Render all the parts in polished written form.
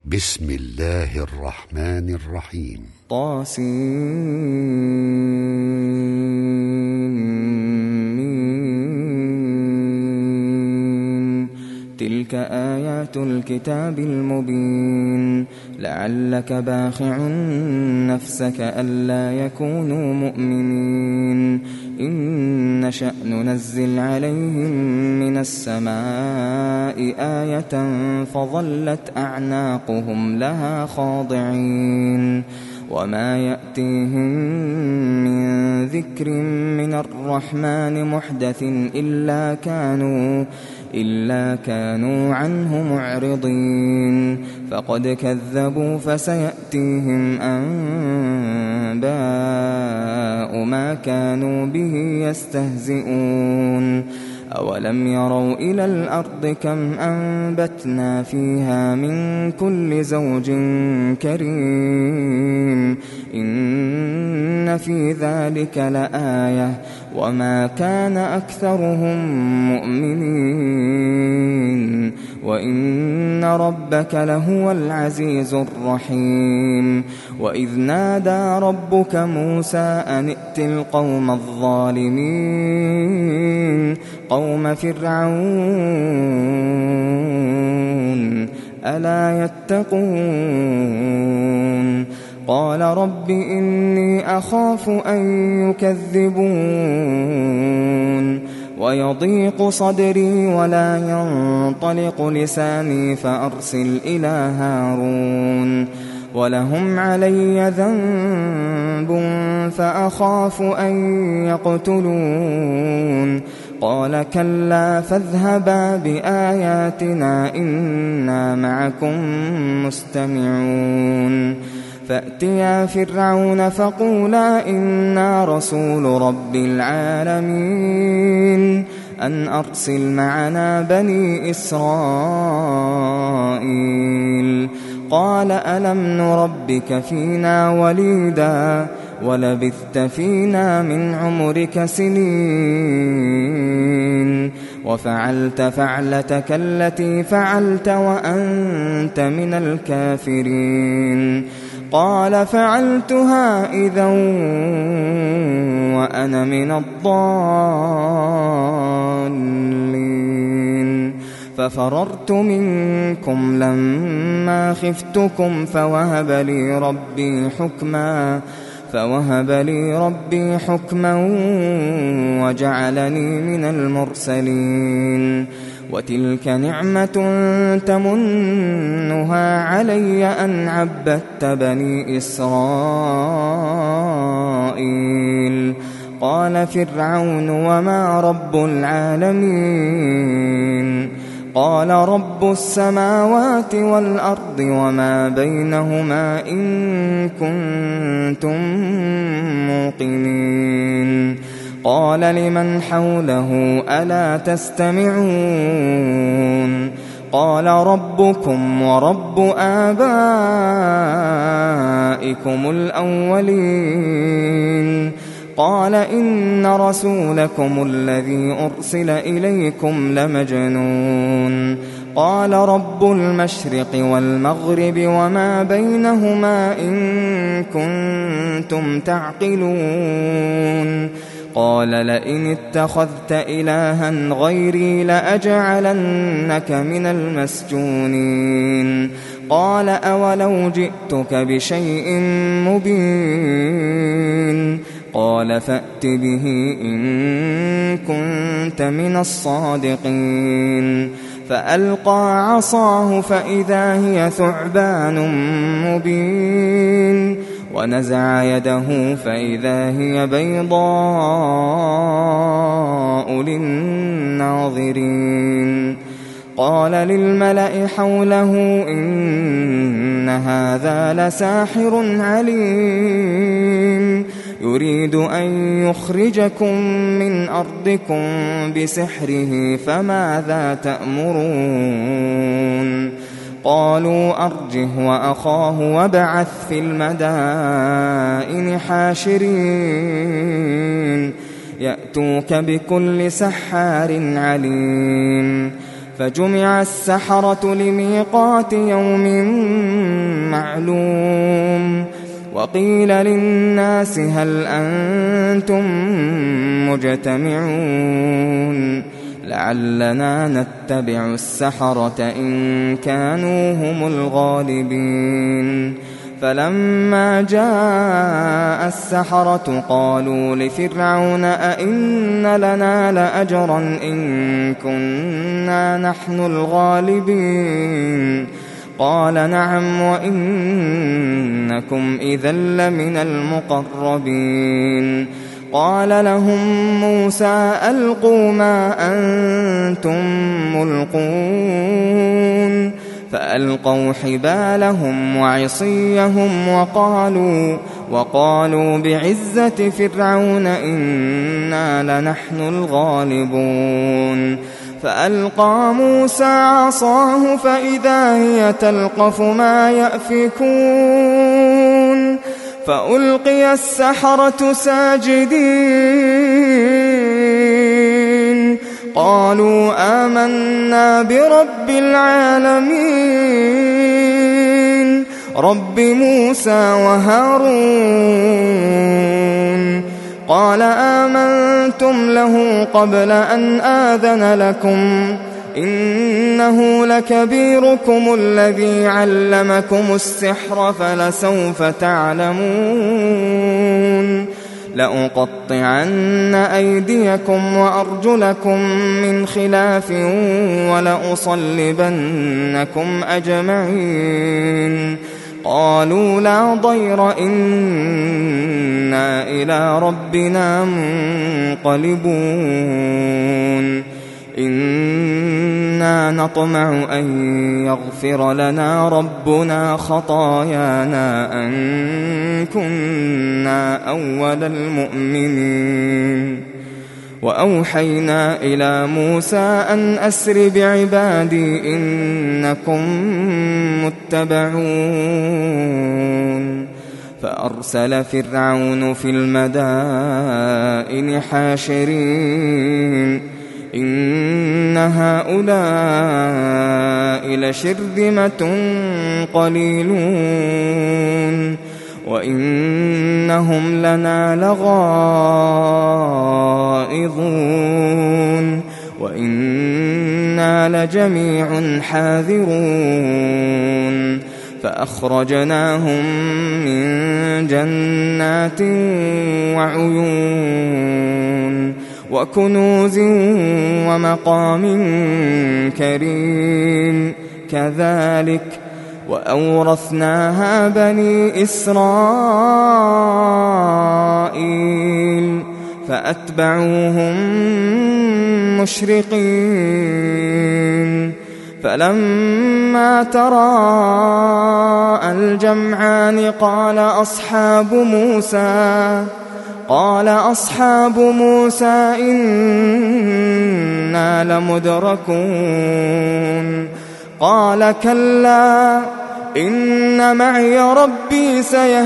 بسم الله الرحمن الرحيم. طاسين. تلك آيات الكتاب المبين. لعلك باخع نفسك ألا يكونوا مؤمنين. إن نشأ ننزل عليهم من السماء آية فظلت أعناقهم لها خاضعين. وما يأتيهم من ذكر من الرحمن محدث إلا كانوا عنه معرضين. فقد كذبوا فسيأتيهم أنباء ما كانوا به يستهزئون. أولم يروا إلى الأرض كم أنبتنا فيها من كل زوج كريم. إن في ذلك لآية وما كان أكثرهم مؤمنين وإن ربك لهو العزيز الرحيم. وإذ نادى ربك موسى أن ائت القوم الظالمين قوم فرعون ألا يتقون. قال رب إني أخاف أن يكذبون ويضيق صدري ولا ينطلق لساني فأرسل إلى هارون ولهم علي ذنب فأخاف أن يقتلون. قال كلا فاذهبا بآياتنا إنا معكم مستمعون. فأتيا فرعون فقولا إنا رسول رب العالمين أن أرسل معنا بني إسرائيل. قال ألم نربك فينا وليدا ولبثت فينا من عمرك سنين وفعلت فعلتك التي فعلت وأنت من الكافرين. قال فعلتها إذا وأنا من الضالين. ففررت منكم لما خفتكم فوهب لي ربي حكما وجعلني من المرسلين. وتلك نعمة تمنها علي أن عبدت بني إسرائيل. قال فرعون وما رب العالمين. قال رب السماوات والأرض وما بينهما إن كنتم موقنين. قال لمن حوله ألا تستمعون. قال ربكم ورب آبائكم الأولين. قال إن رسولكم الذي أرسل إليكم لمجنون. قال رب المشرق والمغرب وما بينهما إن كنتم تعقلون. قال لئن اتخذت إلها غيري لأجعلنك من المسجونين. قال أولو جئتك بشيء مبين. قال فأت به إن كنت من الصادقين. فألقى عصاه فإذا هي ثعبان مبين ونزع يده فإذا هي بيضاء للناظرين. قال للملأ حوله إن هذا لساحر عليم يريد أن يخرجكم من أرضكم بسحره فماذا تأمرون. قالوا أرجه وأخاه وابعث في المدائن حاشرين يأتوك بكل سحار عليم. فجمع السحرة لميقات يوم وقيل للناس هل أنتم مجتمعون لعلنا نتبع السحرة إن كانوا هم الغالبين فلما جاء السحرة قالوا لفرعون أئن لنا لأجرا إن كنا نحن الغالبين قال نعم وإنكم إذا لمن المقربين قال لهم موسى ألقوا ما أنتم ملقون فألقوا حبالهم وعصيهم وقالوا بعزة فرعون إنا لنحن الغالبون فألقى موسى عصاه فإذا هي تلقف ما يأفكون فألقي السحرة ساجدين قالوا آمنا برب العالمين رب موسى وهارون قال آمنتم له قبل أن آذن لكم إنه لكبيركم الذي علمكم السحر فلسوف تعلمون لأقطعن أيديكم وأرجلكم من خلاف ولأصلبنكم أجمعين قالوا لا ضير إنا إلى ربنا منقلبون إنا نطمع أن يغفر لنا ربنا خطايانا أن كنا أول المؤمنين وأوحينا إلى موسى أن أسر بعبادي إنكم متبعون فأرسل فرعون في المدائن حاشرين إن هؤلاء لشرذمة قليلون وإنهم لنا لغائظون وإنا لجميع حاذرون فأخرجناهم من جنات وعيون وكنوز ومقام كريم كذلك وأورثناها بني إسرائيل فأتبعوهم مشرقين فلما تراءى الجمعان قال أصحاب موسى إنا لمدركون قال كلا إن معي ربي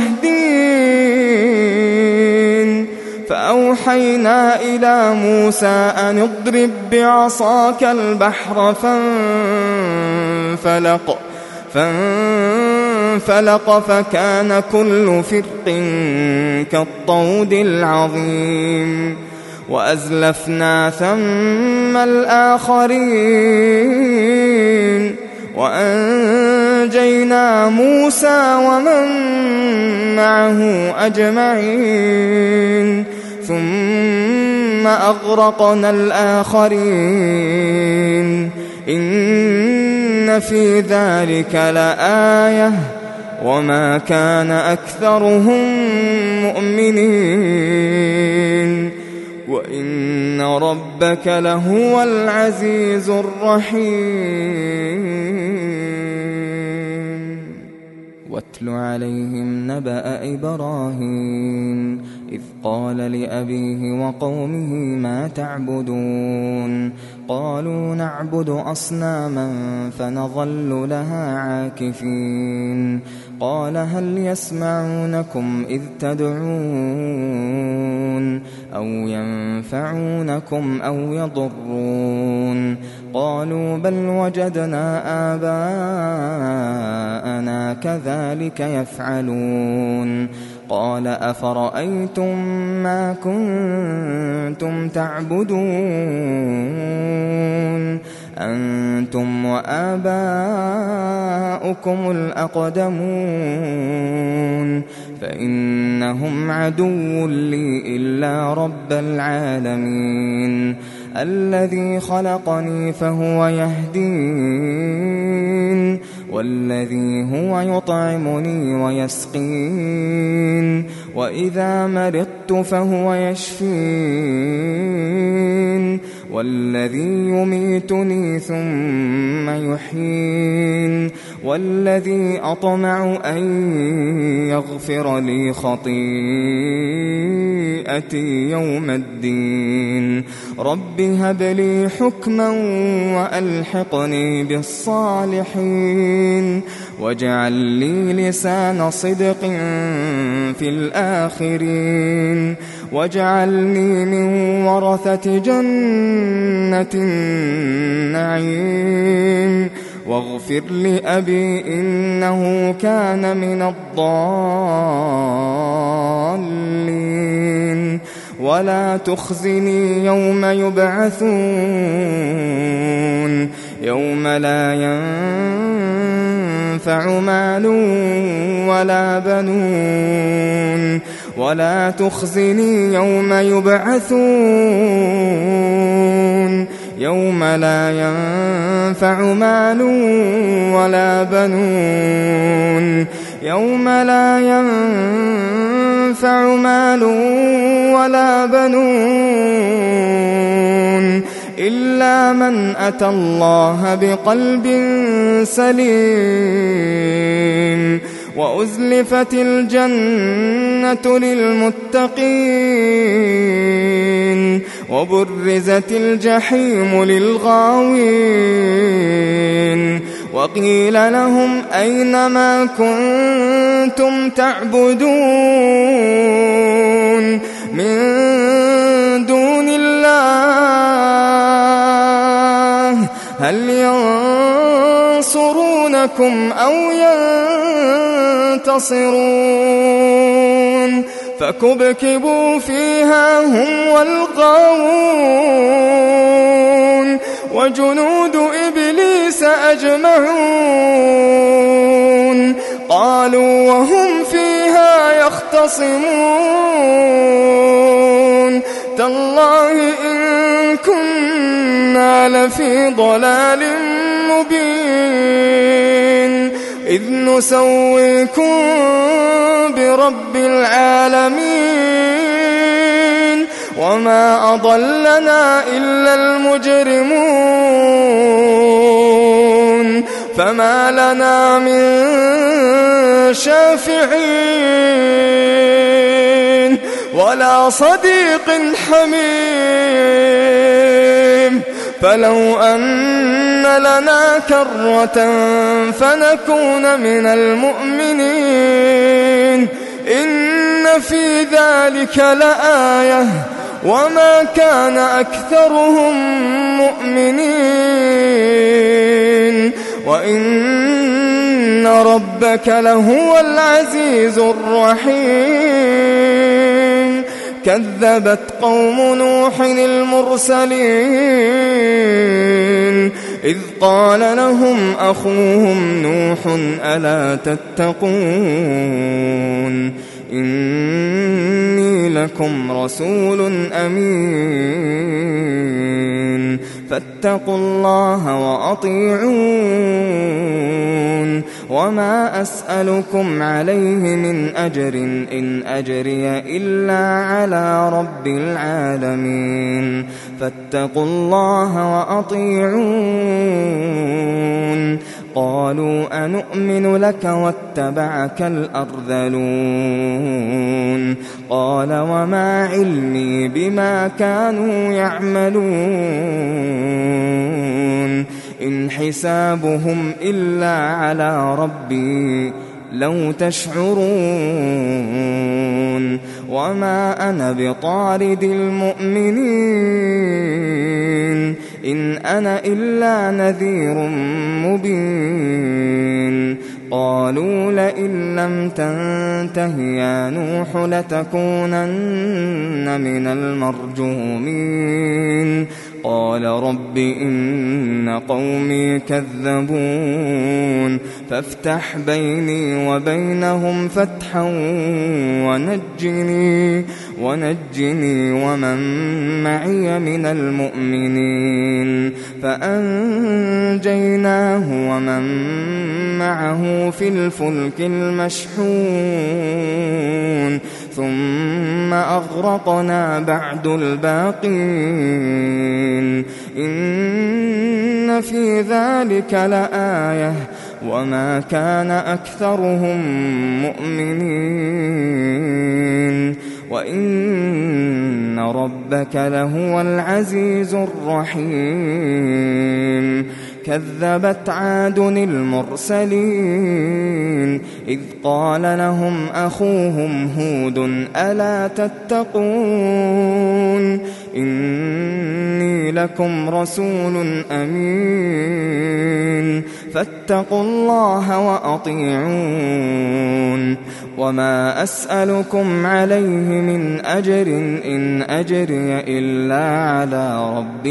سيهدين فأوحينا إلى موسى أن اضرب بعصاك البحر فانفلق فكان كل فرق كالطود العظيم وأزلفنا ثم الآخرين وأنجينا موسى ومن معه أجمعين ثم أغرقنا الآخرين إن في ذلك لآية وما كان أكثرهم مؤمنين وإن ربك لهو العزيز الرحيم واتل عليهم نبأ إبراهيم إذ قال لأبيه وقومه ما تعبدون قالوا نعبد أصناما فنظل لها عاكفين قال هل يسمعونكم إذ تدعون أو ينفعونكم أو يضرون قالوا بل وجدنا آباءنا كذلك يفعلون قال أفرأيتم ما كنتم تعبدون أنتم وآباؤكم الأقدمون فإنهم عدو لي إلا رب العالمين الذي خلقني فهو يهدين والذي هو يطعمني ويسقين وإذا مرضت فهو يشفين والذي يميتني ثم يحيين والذي أطمع أن يغفر لي خطيئتي يوم الدين رب هب لي حكما وألحقني بالصالحين واجعل لي لسان صدق في الآخرين واجعلني من ورثة جنة النعيم واغفر لأبي إنه كان من الضالين ولا تخزني يوم يبعثون يوم لا ينفع مال ولا بنون ولا تخزني يوم يبعثون يوم لا ينفع مال ولا بنون يوم لا ينفع مال ولا بنون إلا من أتى الله بقلب سليم وأزلفت الجنة للمتقين وبرزت الجحيم للغاوين وقيل لهم أين ما كنتم تعبدون من دون الله هل ينصرونكم أو ينتصرون فكبكبوا فيها هم والغاوون وجنود إبليس أجمعون قالوا وهم فيها يختصمون تالله إن كنا لفي ضلال مبين إذ نسويكم برب العالمين وما أضلنا إلا المجرمون فما لنا من شافعين ولا صديق حميم فلو أن لنا كرة فنكون من المؤمنين إن في ذلك لآية وما كان أكثرهم مؤمنين وإن ربك لهو العزيز الرحيم كذبت قوم نوح المرسلين إذ قال لهم أخوهم نوح ألا تتقون إني لكم رسول أمين فاتقوا الله وأطيعون وما أسألكم عليه من أجر إن أجري إلا على رب العالمين فاتقوا الله وأطيعون قالوا أنؤمن لك واتبعك الأرذلون قال وما علمي بما كانوا يعملون إن حسابهم إلا على ربي لو تشعرون وما أنا بطارد المؤمنين إن أنا إلا نذير مبين قالوا لئن لم تنته يا نوح لتكونن من المرجومين قال رب إن قومي كذبون فافتح بيني وبينهم فتحا ونجني ومن معي من المؤمنين فأنجيناه ومن معه في الفلك المشحون ثم أغرقنا بعد الباقين إن في ذلك لآية وما كان أكثرهم مؤمنين وإن ربك لهو العزيز الرحيم كذبت عاد المرسلين إذ قال لهم أخوهم هود ألا تتقون إني لكم رسول أمين فاتقوا الله وأطيعون وما أسألكم عليه من أجر إن أجري إلا على رب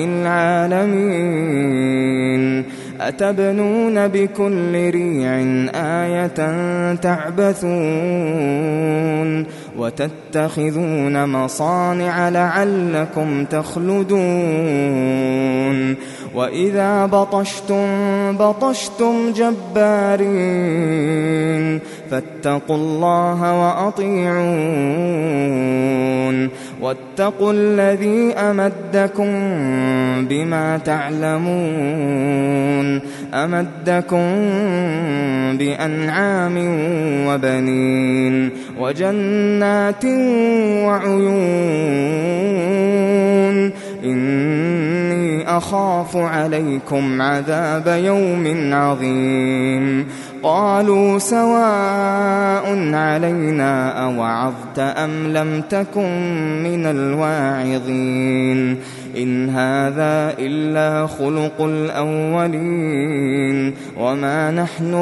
العالمين أتبنون بكل ريع آية تعبثون وتتخذون مصانع لعلكم تخلدون وإذا بطشتم جبارين فاتقوا الله وأطيعون واتقوا الذي أمدكم بما تعلمون أمدكم بأنعام وبنين وجنات وعيون إني أخاف عليكم عذاب يوم عظيم قالوا سواء علينا أوعظت أم لم تكن من الواعظين إن هذا إلا خلق الأولين وما نحن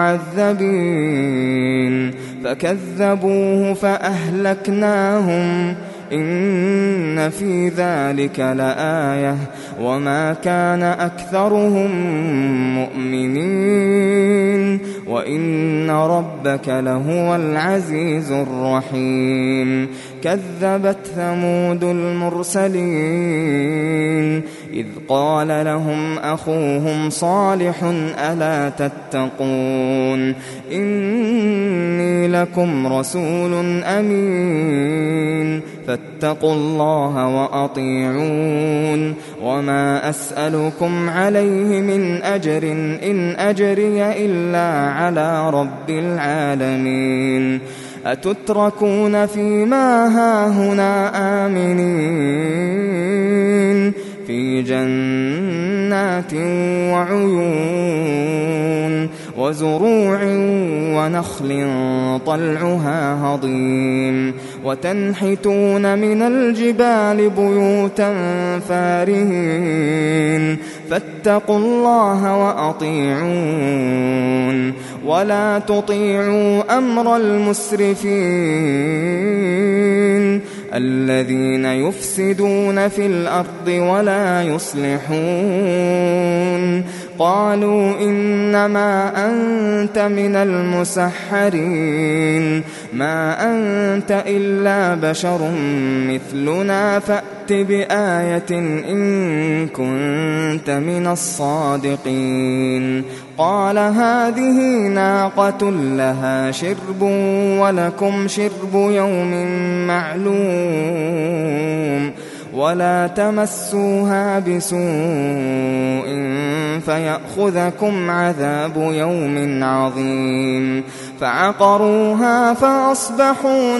بمعذبين فكذبوه فأهلكناهم إن في ذلك لآية وما كان أكثرهم مؤمنين وإن ربك لهو العزيز الرحيم كذبت ثمود المرسلين إذ قال لهم أخوهم صالح ألا تتقون إني لكم رسول أمين فاتقوا الله وأطيعون وما أسألكم عليه من أجر إن أجري إلا على رب العالمين أتتركون فيما هاهنا آمنين في جنات وعيون وزروع ونخل طلعها هضيم وتنحتون من الجبال بيوتا فارهين فاتقوا الله وأطيعون ولا تطيعوا أمر المسرفين الذين يفسدون في الأرض ولا يصلحون قالوا إنما أنت من المسحرين ما أنت إلا بشر مثلنا فأت بآية إن كنت من الصادقين قال هذه ناقة لها شرب ولكم شرب يوم معلوم ولا تمسوها بسوء فيأخذكم عذاب يوم عظيم فعقروها فأصبحوا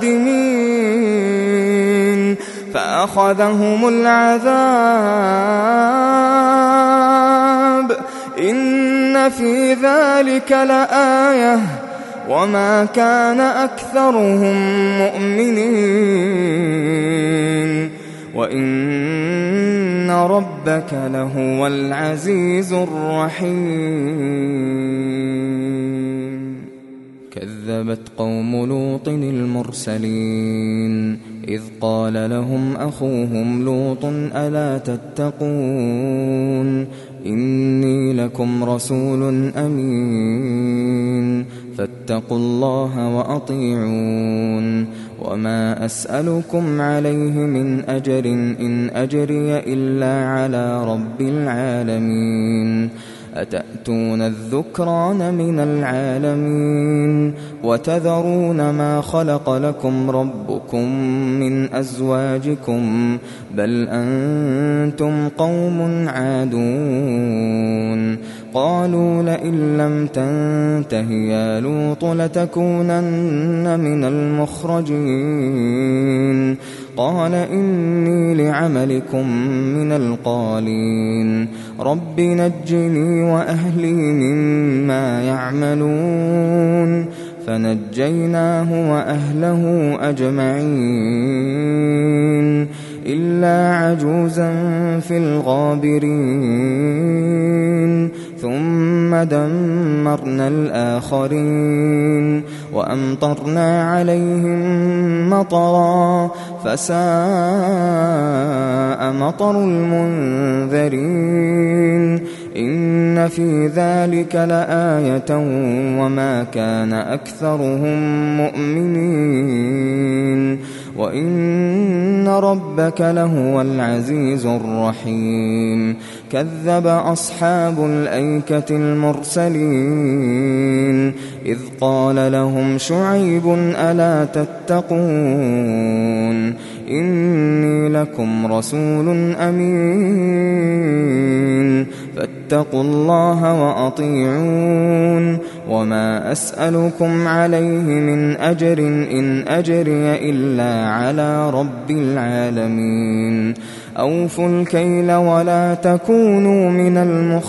نادمين فأخذهم العذاب إن في ذلك لآية وما كان أكثرهم مؤمنين وإن وإن ربك لهو العزيز الرحيم. كذبت قوم لوط المرسلين إذ قال لهم أخوهم لوط ألا تتقون إني لكم رسول أمين فاتقوا الله وأطيعون وما أسألكم عليه من أجر إن أجري إلا على رب العالمين أتأتون الذكران من العالمين وتذرون ما خلق لكم ربكم من أزواجكم بل أنتم قوم عادون قالوا لئن لم تنته يا لوط لتكونن من المخرجين قال إني لعملكم من القالين رب نجني وأهلي مما يعملون فنجيناه وأهله أجمعين إلا عجوزا في الغابرين ثم دمرنا الآخرين وأمطرنا عليهم مطرا فساء مطر المنذرين إن في ذلك لآية وما كان أكثرهم مؤمنين وإن ربك لهو العزيز الرحيم كذب أصحاب الأيكة المرسلين إذ قال لهم شعيب ألا تتقون إني لكم رسول أمين فاتقوا الله وأطيعون وما أسألكم عليه من أجر إن أجري إلا على رب العالمين أوفوا الكيل ولا تكونوا من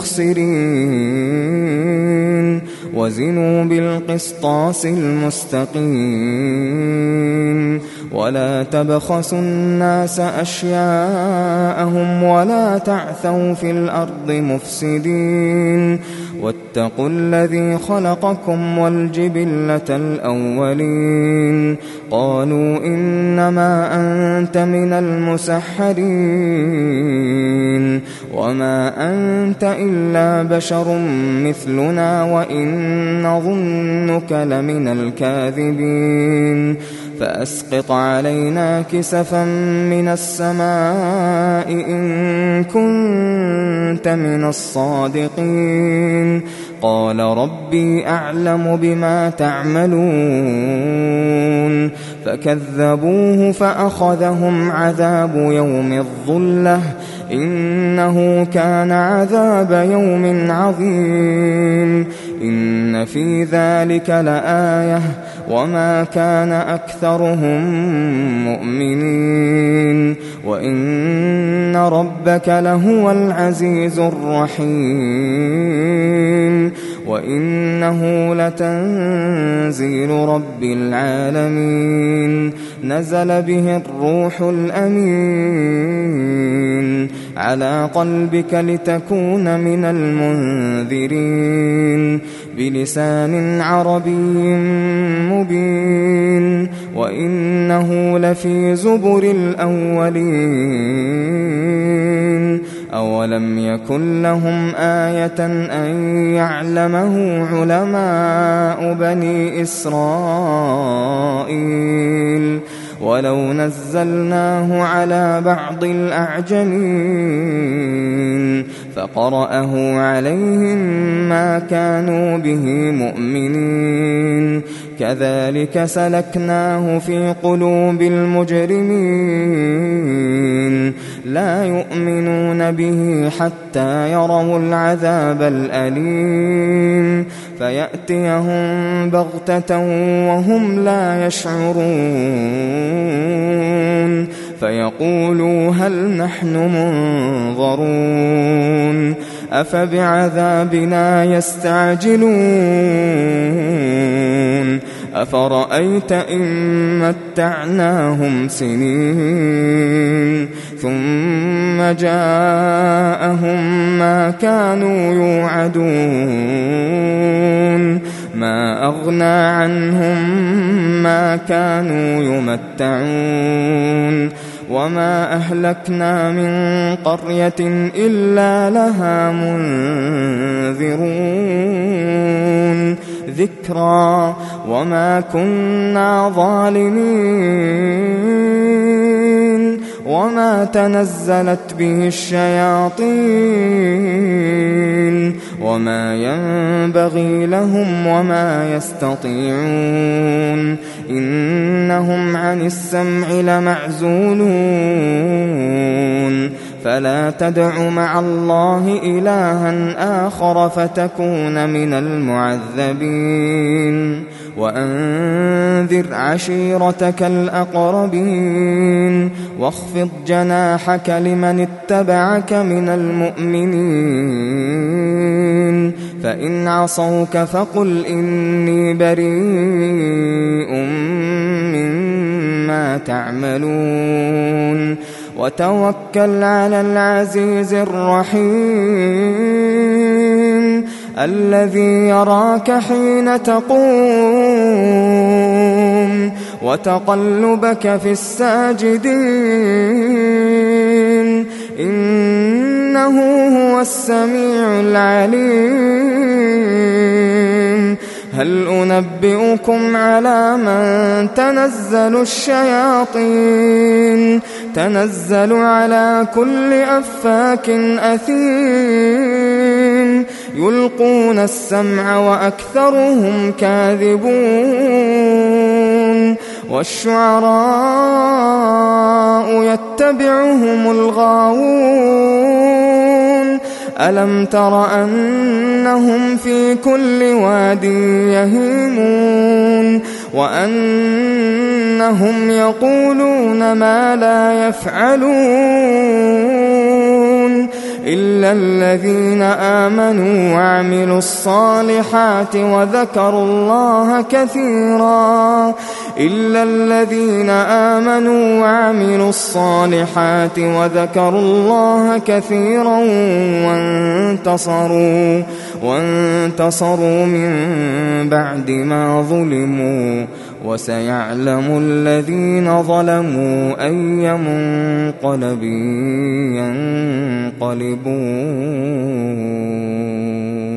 المخسرين وزنوا بالقسطاس المستقيم ولا تبخسوا الناس أشياءهم ولا تعثوا في الأرض مفسدين واتقوا الذي خلقكم والجبلة الأولين قالوا إنما أنت من المسحرين وما أنت إلا بشر مثلنا وإن نظنك لمن الكاذبين فأسقط علينا كسفا من السماء إن كنت من الصادقين قال ربي أعلم بما تعملون فكذبوه فأخذهم عذاب يوم الظلة إنه كان عذاب يوم عظيم إن في ذلك لآية وما كان أكثرهم مؤمنين وإن ربك لهو العزيز الرحيم وإنه لتنزيل رب العالمين نزل به الروح الأمين على قلبك لتكون من المنذرين بلسان عربي مبين وإنه لفي زبر الأولين أولم يكن لهم آية أن يعلمه علماء بني إسرائيل ولو نزلناه على بعض الأعجمين فقرأه عليهم ما كانوا به مؤمنين كذلك سلكناه في قلوب المجرمين لا يؤمنون به حتى يروا العذاب الأليم فيأتيهم بغتة وهم لا يشعرون فيقولوا هل نحن منظرون أفبعذابنا يستعجلون أفرأيت إن متعناهم سنين ثم جاءهم ما كانوا يوعدون ما أغنى عنهم ما كانوا يمتعون وما أهلكنا من قرية إلا لها منذرون ذكرى وما كنا ظالمين وما تنزلت به الشياطين وما ينبغي لهم وما يستطيعون إنهم عن السمع لمعزولون فلا تدع مع الله إلها آخر فتكون من المعذبين وأنذر عشيرتك الأقربين واخفض جناحك لمن اتبعك من المؤمنين فإن عصوك فقل إني بريء مما تعملون وتوكل على العزيز الرحيم الذي يراك حين تقوم وتقلبك في الساجدين إنه هو السميع العليم هل أنبئكم على من تنزل الشياطين تنزل على كل أفاك أثيم يلقون السمع وأكثرهم كاذبون والشعراء يتبعهم الغاوون ألم تر أنهم في كل واد يهيمون وأنهم يقولون ما لا يفعلون إلا الذين آمنوا وعملوا الصالحات وذكروا الله كثيرا إلا الذين آمنوا وعملوا الصالحات وذكروا الله كثيرا وانتصروا من بعد ما ظلموا وسيعلم الذين ظلموا أي منقلب ينقلبون